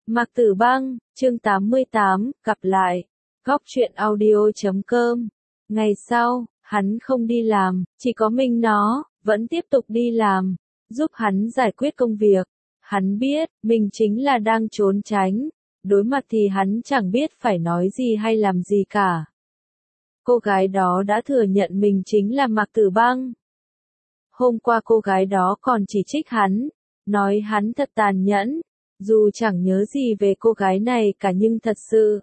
Mạc Tử Băng, chương 88, gặp lại. Góc truyện audio.com. Ngày sau, hắn không đi làm, chỉ có mình nó, vẫn tiếp tục đi làm, giúp hắn giải quyết công việc. Hắn biết, mình chính là đang trốn tránh, đối mặt thì hắn chẳng biết phải nói gì hay làm gì cả. Cô gái đó đã thừa nhận mình chính là Mạc Tử Băng. Hôm qua cô gái đó còn chỉ trích hắn, nói hắn thật tàn nhẫn, dù chẳng nhớ gì về cô gái này cả nhưng thật sự.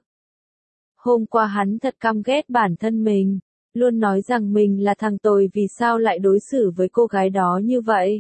Hôm qua hắn thật căm ghét bản thân mình, luôn nói rằng mình là thằng tồi vì sao lại đối xử với cô gái đó như vậy.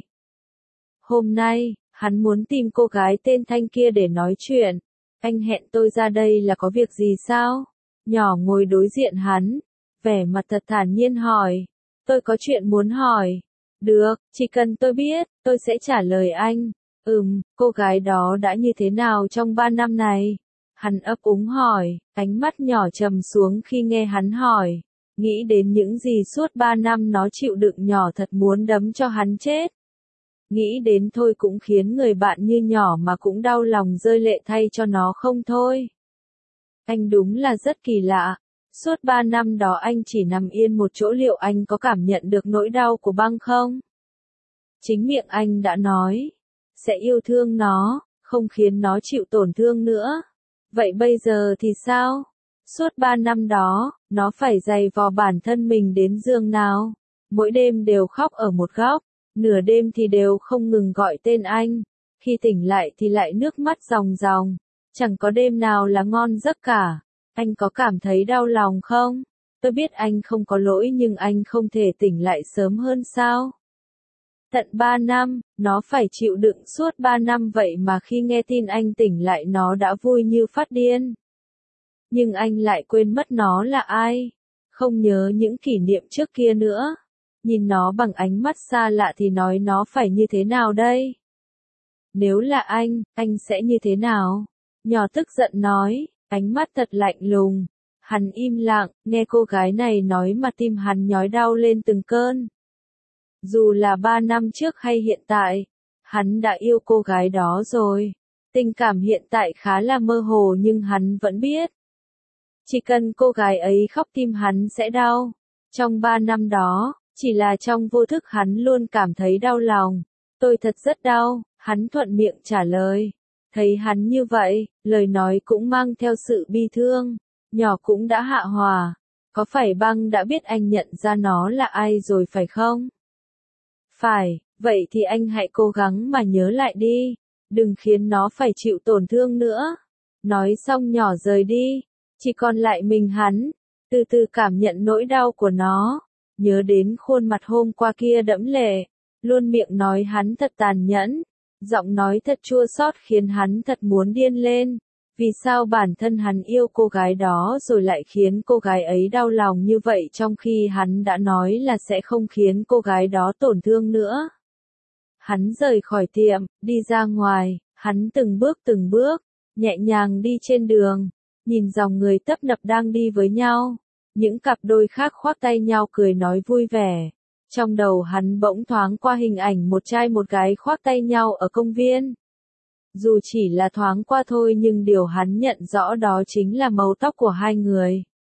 Hôm nay, hắn muốn tìm cô gái tên Thanh kia để nói chuyện. Anh hẹn tôi ra đây là có việc gì sao? Nhỏ ngồi đối diện hắn, vẻ mặt thật thản nhiên hỏi. Tôi có chuyện muốn hỏi. Được, chỉ cần tôi biết, tôi sẽ trả lời anh. Cô gái đó đã như thế nào trong 3 năm này? Hắn ấp úng hỏi, ánh mắt nhỏ trầm xuống khi nghe hắn hỏi. Nghĩ đến những gì suốt 3 năm nó chịu đựng nhỏ thật muốn đấm cho hắn chết. Nghĩ đến thôi cũng khiến người bạn như nhỏ mà cũng đau lòng rơi lệ thay cho nó không thôi. Anh đúng là rất kỳ lạ. Suốt 3 năm đó anh chỉ nằm yên một chỗ, liệu anh có cảm nhận được nỗi đau của Băng không? Chính miệng anh đã nói, sẽ yêu thương nó, không khiến nó chịu tổn thương nữa. Vậy bây giờ thì sao? Suốt 3 năm đó, nó phải giày vò bản thân mình đến giường nào? Mỗi đêm đều khóc ở một góc, nửa đêm thì đều không ngừng gọi tên anh. Khi tỉnh lại thì lại nước mắt ròng ròng, chẳng có đêm nào là ngon giấc cả. Anh có cảm thấy đau lòng không? Tôi biết anh không có lỗi nhưng anh không thể tỉnh lại sớm hơn sao? Tận 3 năm, nó phải chịu đựng suốt 3 năm vậy mà khi nghe tin anh tỉnh lại nó đã vui như phát điên. Nhưng anh lại quên mất nó là ai, không nhớ những kỷ niệm trước kia nữa. Nhìn nó bằng ánh mắt xa lạ thì nói nó phải như thế nào đây? Nếu là anh sẽ như thế nào? Nhỏ tức giận nói, ánh mắt thật lạnh lùng. Hắn im lặng, nghe cô gái này nói mà tim hắn nhói đau lên từng cơn. Dù là 3 năm trước hay hiện tại, hắn đã yêu cô gái đó rồi. Tình cảm hiện tại khá là mơ hồ nhưng hắn vẫn biết. Chỉ cần cô gái ấy khóc tim hắn sẽ đau. Trong 3 năm đó, chỉ là trong vô thức hắn luôn cảm thấy đau lòng. Tôi thật rất đau, hắn thuận miệng trả lời. Thấy hắn như vậy, lời nói cũng mang theo sự bi thương. Nhỏ cũng đã hạ hòa. Có phải Băng đã biết anh nhận ra nó là ai rồi phải không? Phải, vậy thì anh hãy cố gắng mà nhớ lại đi. Đừng khiến nó phải chịu tổn thương nữa. Nói xong nhỏ rời đi. Chỉ còn lại mình hắn. Từ từ cảm nhận nỗi đau của nó. Nhớ đến khuôn mặt hôm qua kia đẫm lệ. Luôn miệng nói hắn thật tàn nhẫn. Giọng nói thật chua xót khiến hắn thật muốn điên lên. Vì sao bản thân hắn yêu cô gái đó rồi lại khiến cô gái ấy đau lòng như vậy trong khi hắn đã nói là sẽ không khiến cô gái đó tổn thương nữa. Hắn rời khỏi tiệm, đi ra ngoài, hắn từng bước, nhẹ nhàng đi trên đường, nhìn dòng người tấp nập đang đi với nhau. Những cặp đôi khác khoác tay nhau cười nói vui vẻ. Trong đầu hắn bỗng thoáng qua hình ảnh một trai một gái khoác tay nhau ở công viên. Dù chỉ là thoáng qua thôi nhưng điều hắn nhận rõ đó chính là màu tóc của hai người.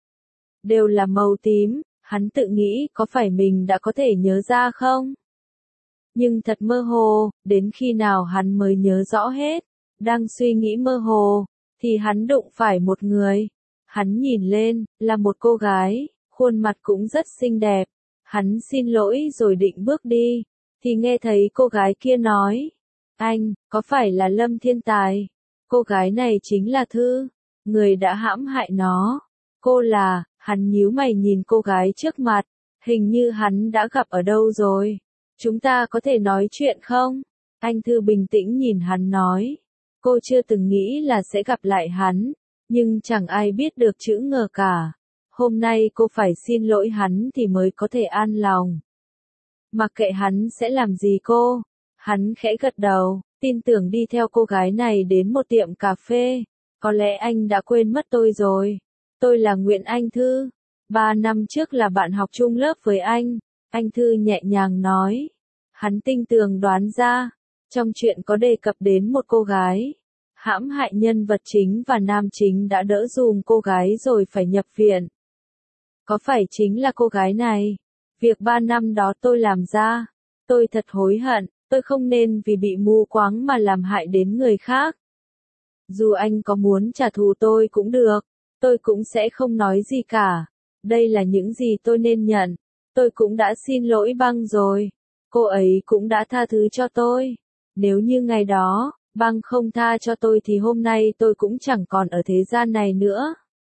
Đều là màu tím, hắn tự nghĩ có phải mình đã có thể nhớ ra không? Nhưng thật mơ hồ, đến khi nào hắn mới nhớ rõ hết. Đang suy nghĩ mơ hồ, thì hắn đụng phải một người. Hắn nhìn lên, là một cô gái, khuôn mặt cũng rất xinh đẹp. Hắn xin lỗi rồi định bước đi, thì nghe thấy cô gái kia nói. Anh, có phải là Lâm Thiên Tài? Cô gái này chính là Thư, người đã hãm hại nó. Cô là, hắn nhíu mày nhìn cô gái trước mặt, hình như hắn đã gặp ở đâu rồi. Chúng ta có thể nói chuyện không? Anh Thư bình tĩnh nhìn hắn nói. Cô chưa từng nghĩ là sẽ gặp lại hắn, nhưng chẳng ai biết được chữ ngờ cả. Hôm nay cô phải xin lỗi hắn thì mới có thể an lòng. Mặc kệ hắn sẽ làm gì cô. Hắn khẽ gật đầu, tin tưởng đi theo cô gái này đến một tiệm cà phê. Có lẽ anh đã quên mất tôi rồi. Tôi là Nguyễn Anh Thư. 3 năm trước là bạn học chung lớp với anh. Anh Thư nhẹ nhàng nói. Hắn tinh tường đoán ra. Trong chuyện có đề cập đến một cô gái. hãm hại nhân vật chính và nam chính đã đỡ dùm cô gái rồi phải nhập viện. Có phải chính là cô gái này? Việc 3 năm đó tôi làm ra, tôi thật hối hận, tôi không nên vì bị mù quáng mà làm hại đến người khác. Dù anh có muốn trả thù tôi cũng được, tôi cũng sẽ không nói gì cả. Đây là những gì tôi nên nhận. Tôi cũng đã xin lỗi băng rồi. Cô ấy cũng đã tha thứ cho tôi. Nếu như ngày đó, băng không tha cho tôi thì hôm nay tôi cũng chẳng còn ở thế gian này nữa.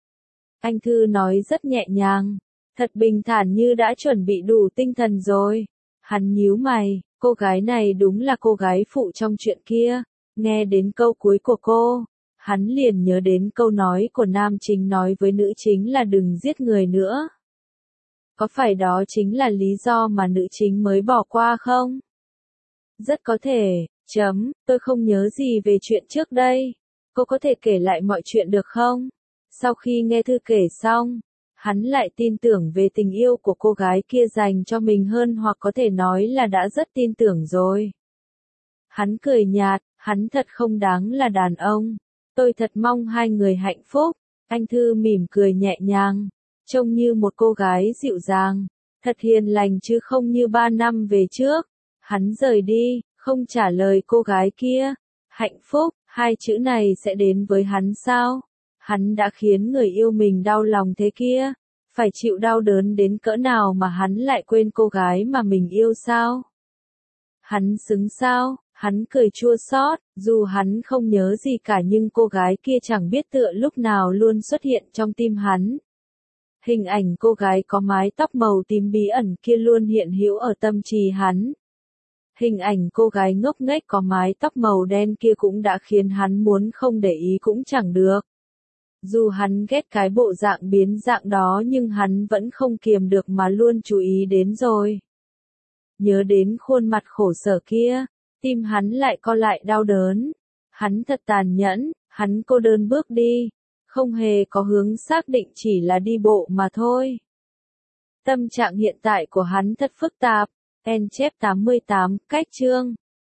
Anh Thư nói rất nhẹ nhàng, thật bình thản như đã chuẩn bị đủ tinh thần rồi. Hắn nhíu mày, cô gái này đúng là cô gái phụ trong chuyện kia. Nghe đến câu cuối của cô, hắn liền nhớ đến câu nói của nam chính nói với nữ chính là đừng giết người nữa. Có phải đó chính là lý do mà nữ chính mới bỏ qua không? Rất có thể, tôi không nhớ gì về chuyện trước đây. Cô có thể kể lại mọi chuyện được không? Sau khi nghe Thư kể xong, hắn lại tin tưởng về tình yêu của cô gái kia dành cho mình hơn, hoặc có thể nói là đã rất tin tưởng rồi. Hắn cười nhạt, hắn thật không đáng là đàn ông. Tôi thật mong hai người hạnh phúc. Anh Thư mỉm cười nhẹ nhàng, trông như một cô gái dịu dàng, thật hiền lành chứ không như 3 năm về trước. Hắn rời đi, không trả lời cô gái kia. Hạnh phúc, hai chữ này sẽ đến với hắn sao? Hắn đã khiến người yêu mình đau lòng thế kia, phải chịu đau đớn đến cỡ nào mà hắn lại quên cô gái mà mình yêu sao? Hắn xứng sao? Hắn cười chua xót, dù hắn không nhớ gì cả nhưng cô gái kia chẳng biết tựa lúc nào luôn xuất hiện trong tim hắn. Hình ảnh cô gái có mái tóc màu tím bí ẩn kia luôn hiện hữu ở tâm trí hắn. Hình ảnh cô gái ngốc nghếch có mái tóc màu đen kia cũng đã khiến hắn muốn không để ý cũng chẳng được. Dù hắn ghét cái bộ dạng biến dạng đó nhưng hắn vẫn không kiềm được mà luôn chú ý đến rồi. Nhớ đến khuôn mặt khổ sở kia, tim hắn lại co lại đau đớn. Hắn thật tàn nhẫn, hắn cô đơn bước đi, không hề có hướng xác định, chỉ là đi bộ mà thôi. Tâm trạng hiện tại của hắn thật phức tạp. En chép 88, cách chương